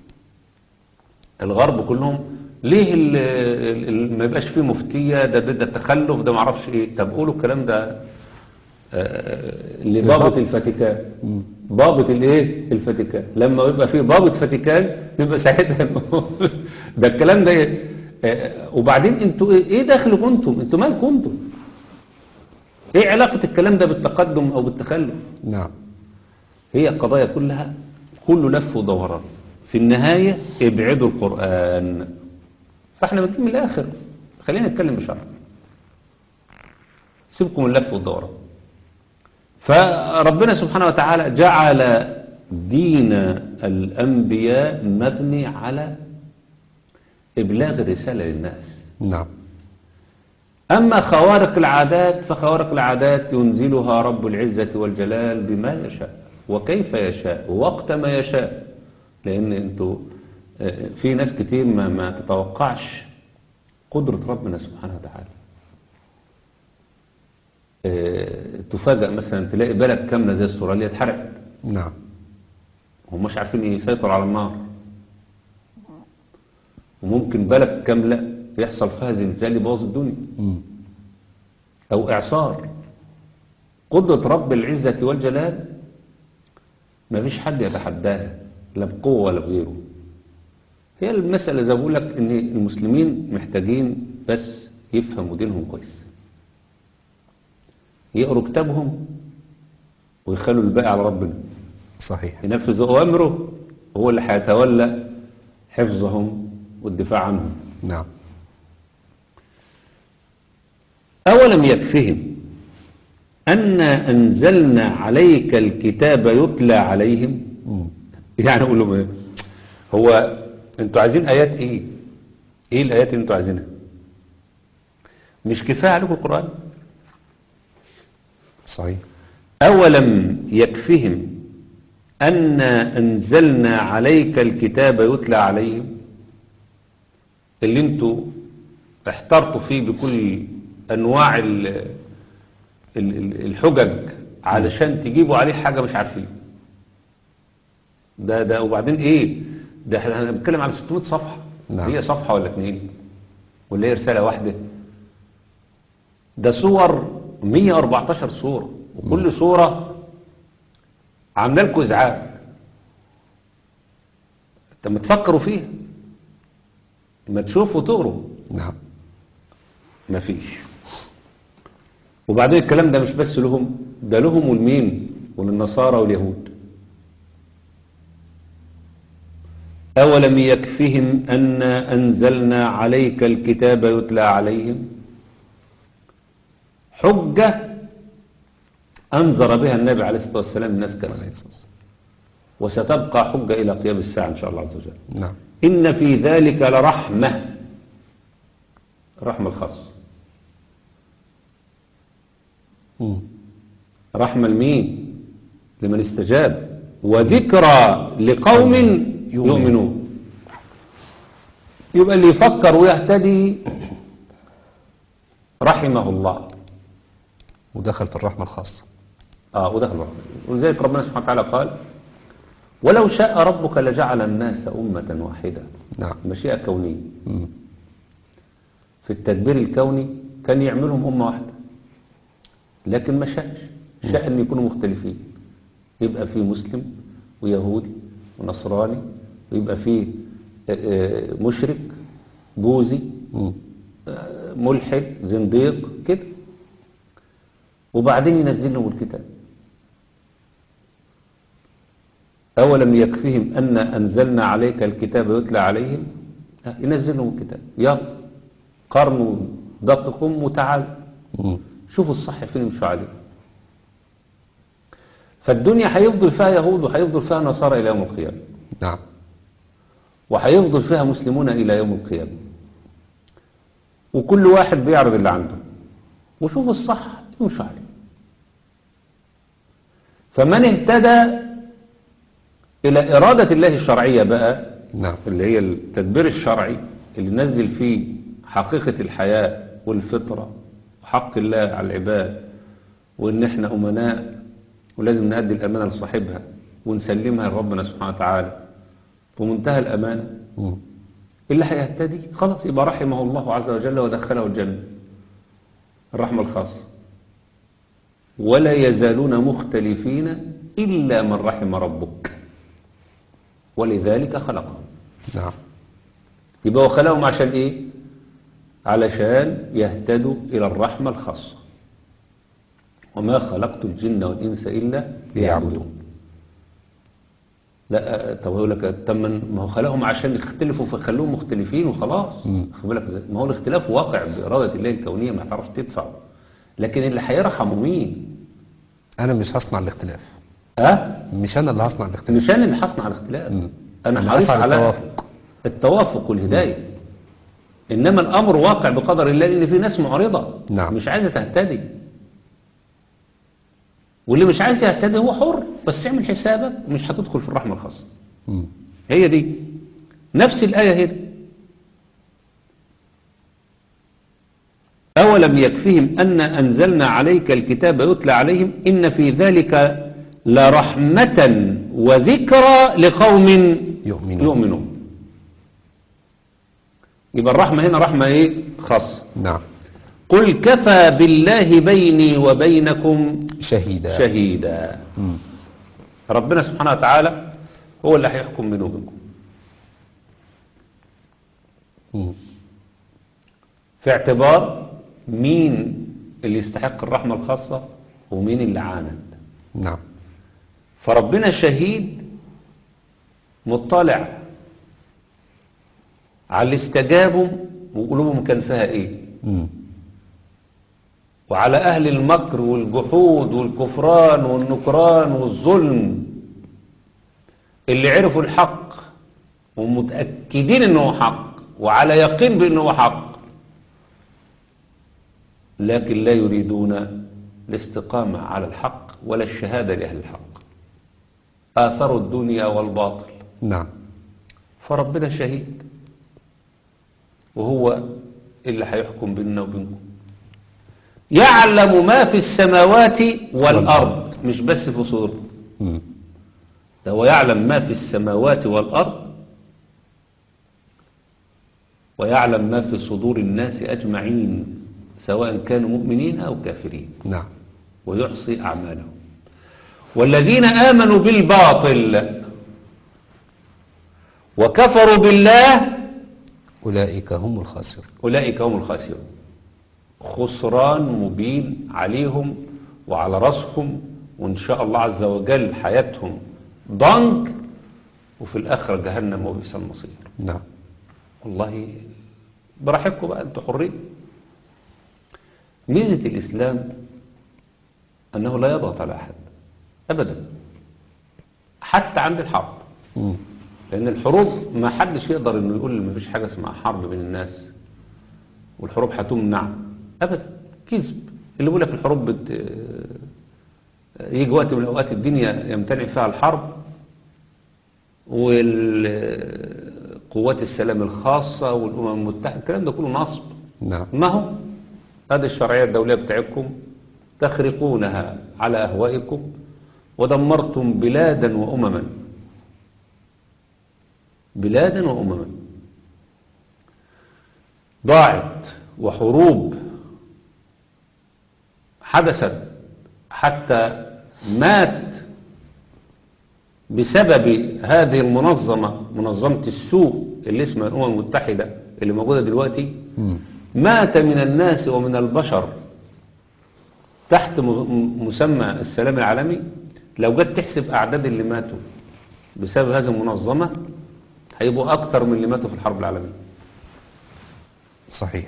الغرب كلهم، ليه ال- ال- ال- ما يبقاش فيه مفتية؟ ده ده, ده تخلف، ده ما اعرفش ايه. طب قولوا الكلام ده آه، لضابط الفاتيكان. مم. ضابط الايه؟ الفاتيكان. لما يبقى فيه ضابط فاتيكان يبقى ساعتها ده الكلام ده إيه؟ آه، وبعدين انتوا ايه إيه دخلكم انتم؟ انتوا مالكم انتم؟ ايه علاقة الكلام ده بالتقدم او بالتخلف؟ نعم. هي القضايا كلها كله لف ودوران. في النهاية ابعدوا القرآن. فاحنا بنجيب من الآخر، خلينا نتكلم بشرع، سيبكم اللف والدورة. فربنا سبحانه وتعالى جعل دين الأنبياء مبني على إبلاغ الرسالة للناس. نعم. أما خوارق العادات فخوارق العادات ينزلها رب العزة والجلال بما يشاء وكيف يشاء ووقت ما يشاء. لأن انتوا في ناس كتير ما, ما تتوقعش قدرة ربنا سبحانه وتعالى. تفاجأ مثلا تلاقي بلد كاملة زي استراليا اتحرقت. نعم. هم مش عارفين يسيطروا على النار. وممكن بلد كاملة يحصل فيها زلزال يبوظ الدنيا مم. أو إعصار. قدرة رب العزة والجلال ما فيش حد يتحداها لا بقوة ولا بغيره. هي المسألة زي ما بقول لك إن المسلمين محتاجين بس يفهموا دينهم كويس، يقروا كتابهم ويخلوا الباقي على ربنا. صحيح. ينفذوا أوامره، هو اللي هيتولى حفظهم والدفاع عنهم. نعم. أولم يكفهم أن أنزلنا عليك الكتاب يتلى عليهم. مم. يعني أقول لهم إيه؟ هو أنتوا عايزين آيات إيه؟ إيه الآيات اللي أنتوا عايزينها؟ مش كفاية عليكم القرآن؟ صحيح. أولم يكفهم أن أنزلنا عليك الكتاب يتلى عليهم، اللي أنتوا احترتوا فيه بكل أنواع الحجج علشان تجيبوا عليه حاجة مش عارفين. ده ده وبعدين ايه ده؟ احنا بنتكلم على ستمائة صفحة. نعم. هي صفحة ولا اتنين ولا هي رسالة واحدة؟ ده صور مئة وأربعتاشر صورة، وكل صورة عامله لكم ازعاج. انت ما تفكروا فيها، ما تشوفوا تقروا. نعم. مفيش. وبعدين الكلام ده مش بس لهم، ده لهم والمين وللنصارى واليهود. أولم يكفهم أن أنزلنا عليك الكتاب يتلى عليهم، حجة أنذر بها النبي عليه الصلاة والسلام الناس كلها، وستبقى حجة إلى قيام الساعة إن شاء الله عز وجل. نعم. إن في ذلك لرحمة، رحمة الخاصة. مم. رحمة لمين؟ لمن استجاب، وذكرى لقوم يؤمنون. يبقى اللي يفكر ويهتدي رحمه الله، ودخل في الرحمة الخاصة. اه ودخل الرحمة. ولذلك ربنا سبحانه وتعالى قال: ولو شاء ربك لجعل الناس أمة واحدة. نعم. مشيئة كونية. مم. في التدبير الكوني كان يعملهم أمة واحدة، لكن ما شاءش، شاء أن يكونوا مختلفين. يبقى فيه مسلم ويهودي ونصراني، ويبقى فيه مشرك بوذي ملحد زنديق كده، وبعدين ينزل لهم الكتاب. أولم يكفهم أن أنزلنا عليك الكتاب يتلى عليهم، ينزل لهم الكتاب. يلا قرنوا دقكم وتعالوا شوفوا الصح فين يمشوا عليه. فالدنيا هيفضل فيها يهود وهيفضل فيها نصارى إلى يوم القيامة. نعم. وهيفضل فيها مسلمون إلى يوم القيامة، وكل واحد بيعرض اللي عنده وشوف الصح يمشوا عليه. فمن اهتدى إلى إرادة الله الشرعية بقى، نعم. اللي هي التدبير الشرعي اللي نزل فيه حقيقة الحياة والفطرة وحق الله على العباد، وإن احنا أمناء ولازم نأدي الأمانة لصاحبها ونسلمها لربنا سبحانه وتعالى ومنتهى الأمانة. مم. اللي هيهتدي خلاص يبقى رحمه الله عز وجل ودخله الجنة، الرحمة الخاصة. ولا يزالون مختلفين إلا من رحم ربك ولذلك خلقهم. نعم. يبقى هو خلقهم عشان إيه؟ علشان يهتدوا إلى الرحمة الخاصة. وما خلقت الجن والإنس إلا ليعبدون. لا طب يقول لك طب ما هو خلقهم عشان يختلفوا فخلوهم مختلفين وخلاص. مم. خد بالك ازاي؟ ما هو الاختلاف واقع بإرادة الله الكونية ما تعرفش تدفعه. لكن اللي هيرحموا مين؟ انا مش هصنع الاختلاف، ها؟ مش انا اللي هصنع الاختلاف. مش انا اللي هصنع الاختلاف. مم. انا أنا حريص أسعى على للتوافق. التوافق والهداية. انما الامر واقع بقدر الله لان في ناس معرضة نعم. مش عايزة تهتدي. واللي مش عايز يهتدي هو حر، بس اعمل حسابك مش هتدخل في الرحمة الخاصة. مم. هي دي نفس الآية هنا. أولم يكفهم أن أنزلنا عليك الكتاب يتلى عليهم إن في ذلك لرحمة وذكرى لقوم يؤمنون. يؤمنون. يبقى الرحمة هنا رحمة إيه؟ خاصة. نعم. قل كفى بالله بيني وبينكم شهيدا. شهيدا. مم. ربنا سبحانه وتعالى هو اللي هيحكم بينه وبينكم مم. في اعتبار مين اللي يستحق الرحمة الخاصة ومين اللي عاند. نعم. فربنا شهيد مطلع على اللي استجابوا وقلوبهم كان فيها ايه، مم. وعلى اهل المكر والجحود والكفران والنكران والظلم اللي عرفوا الحق ومتأكدين انه حق وعلى يقين بانه حق لكن لا يريدون الاستقامة على الحق ولا الشهادة لأهل الحق، آثروا الدنيا والباطل. نعم. فربنا شهيد وهو اللي هيحكم بيننا وبينكم. يعلم ما في السماوات والأرض، مش بس في صدوركم، مم. ده هو يعلم ما في السماوات والأرض ويعلم ما في صدور الناس أجمعين سواء كانوا مؤمنين أو كافرين، نعم. ويحصي أعمالهم. والذين آمنوا بالباطل وكفروا بالله أولئك هم الخاسرون. أولئك هم الخاسرون. خسران مبين عليهم وعلى رأسهم، وإن شاء الله عز وجل حياتهم ضنك، وفي الآخرة جهنم وبئس المصير. نعم. والله براحتكم بقى، أنتوا حرين. ميزة الإسلام أنه لا يضغط على أحد أبدا، حتى عند الحرب. مم. لأن الحروب ما حدش يقدر إنه يقول ما فيش حاجة اسمها حرب بين الناس والحروب هتمنع أبدا، كذب. اللي بيقول لك الحروب بت... يجي وقت من الأوقات الدنيا يمتنع فيها الحرب والقوات السلام الخاصة والأمم المتحدة، الكلام ده كله نصب. نعم. ما هو هذه الشرعية الدولية بتاعتكم تخرقونها على أهوائكم ودمرتم بلادا وأمما، بلادا وأمما ضاعت، وحروب حدثت حتى مات بسبب هذه المنظمة، منظمة السوء اللي اسمها الأمم المتحدة اللي موجودة دلوقتي. مم. مات من الناس ومن البشر تحت مسمى السلام العالمي. لو جت تحسب أعداد اللي ماتوا بسبب هذه المنظمة هيبقوا أكتر من اللي ماتوا في الحرب العالمية. صحيح.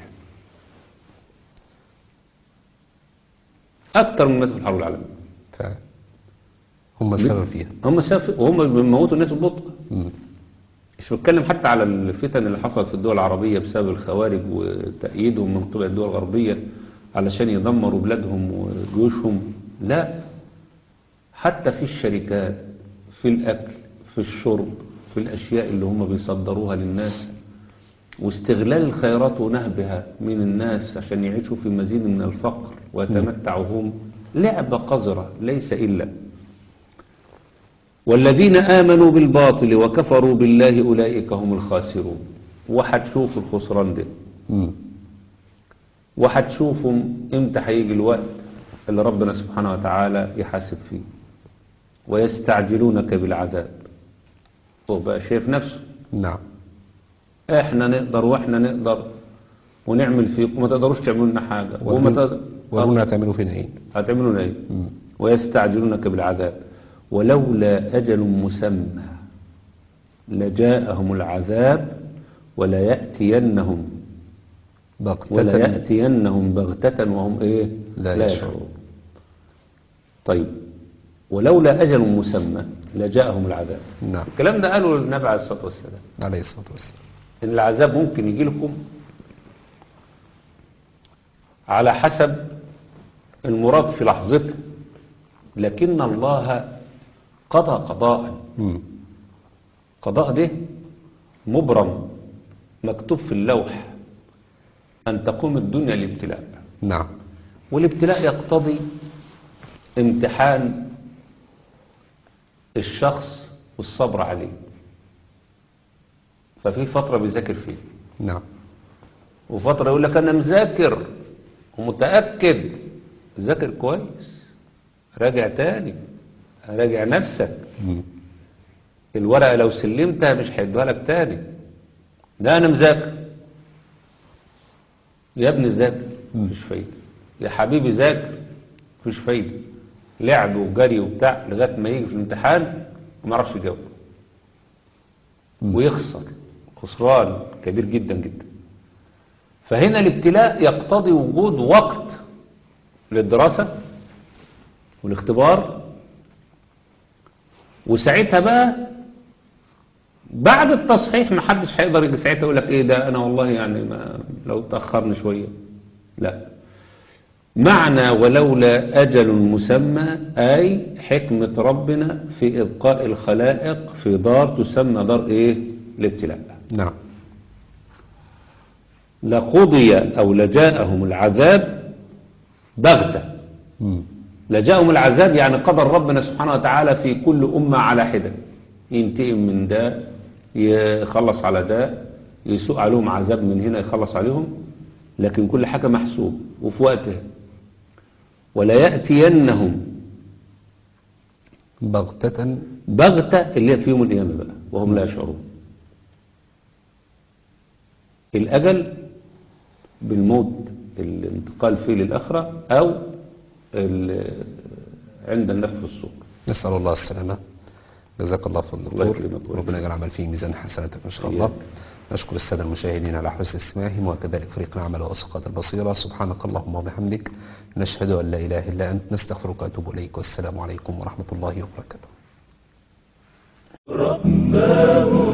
أكتر من ماتوا في الحرب العالمية. فعلا. هم السبب فيها. هم السبب، وهم بيموتوا الناس ببطء. مم. مش بتكلم حتى على الفتن اللي حصلت في الدول العربية بسبب الخوارج وتأييدهم من قبل الدول الغربية علشان يدمروا بلادهم وجيوشهم، لا، حتى في الشركات، في الأكل، في الشرب، في الأشياء اللي هم بيصدروها للناس، واستغلال الخيرات ونهبها من الناس عشان يعيشوا في مزيد من الفقر ويتمتعوا هم، لعبة قذرة ليس إلا. والذين آمنوا بالباطل وكفروا بالله أولئك هم الخاسرون. وحتشوف الخسران ده، مم. وحتشوفهم امتى هيجي الوقت اللي ربنا سبحانه وتعالى يحاسب فيه. ويستعجلونك بالعذاب، هو بقى شايف نفسه نعم. احنا نقدر واحنا نقدر ونعمل فيكم وما تقدروش تعملوا لنا حاجة، وما تقدر ورونا هتعملوا فينا ايه؟ هتعملوا لنا ايه؟ مم. ويستعجلونك بالعذاب ولولا أجل مسمى لجاءهم العذاب ولا يأتينهم ولا بغتة يأتينهم بغتة وهم إيه لا يشعرون. طيب ولولا أجل مسمى لجاءهم العذاب. نعم الكلام ده قاله النبي عليه الصلاة والسلام، عليه الصلاة والسلام. إن العذاب ممكن يجي لكم على حسب المراد في لحظته، لكن الله قضى قضاء. مم. قضاء ده مبرم مكتوب في اللوح أن تقوم الدنيا الابتلاء، نعم والابتلاء يقتضي امتحان الشخص والصبر عليه. ففي فترة بيذاكر فيه، نعم وفترة يقول لك أنا مذاكر ومتأكد. ذاكر كويس، راجع تاني، راجع نفسك. مم. الورقة لو سلمتها مش هيدوها لك تاني. ده أنا مذاكر يا ابني، ذاكر مفيش فايدة. يا حبيبي ذاكر مفيش فايدة. لعب وجري وبتاع لغاية ما يجي في الامتحان وما يعرفش يجاوب، ويخسر خسران كبير جدا جدا. فهنا الابتلاء يقتضي وجود وقت للدراسة والاختبار، وساعتها بقى بعد التصحيح ما حدش هيقدر يجي ساعتها يقول لك ايه ده انا والله يعني ما لو تأخرنا شوية. لا، معنى ولولا أجل مسمى أي حكمة ربنا في إبقاء الخلائق في دار تسمى دار إيه؟ الابتلاء. نعم لقضي أو لجاءهم العذاب بغتة. مم. لجاءهم العذاب يعني قدر ربنا سبحانه وتعالى في كل أمة على حدة، ينتقم من ده يخلص على ده، يسوق عليهم عذاب من هنا يخلص عليهم، لكن كل حاجة محسوب وفي وقتها. ولا يأتينهم بغتة بغتة اللي هي في يوم القيامة بقى وهم لا يشعرون. الأجل بالموت الانتقال فيه للآخرة أو عند النفخ في الصور. نسأل الله السلامة. جزاك الله فضل الله الدكتور، يكرمك. ربنا يجعل عمل فيه ميزان حسناتك إن شاء الله. نشكر السادة المشاهدين على حسن استماعهم، وكذلك فريق العمل وأسقاط البصيرة. سبحانك اللهم وبحمدك، نشهد أن لا إله إلا أنت، نستغفرك وأتوب إليك، والسلام عليكم ورحمة الله وبركاته. رباه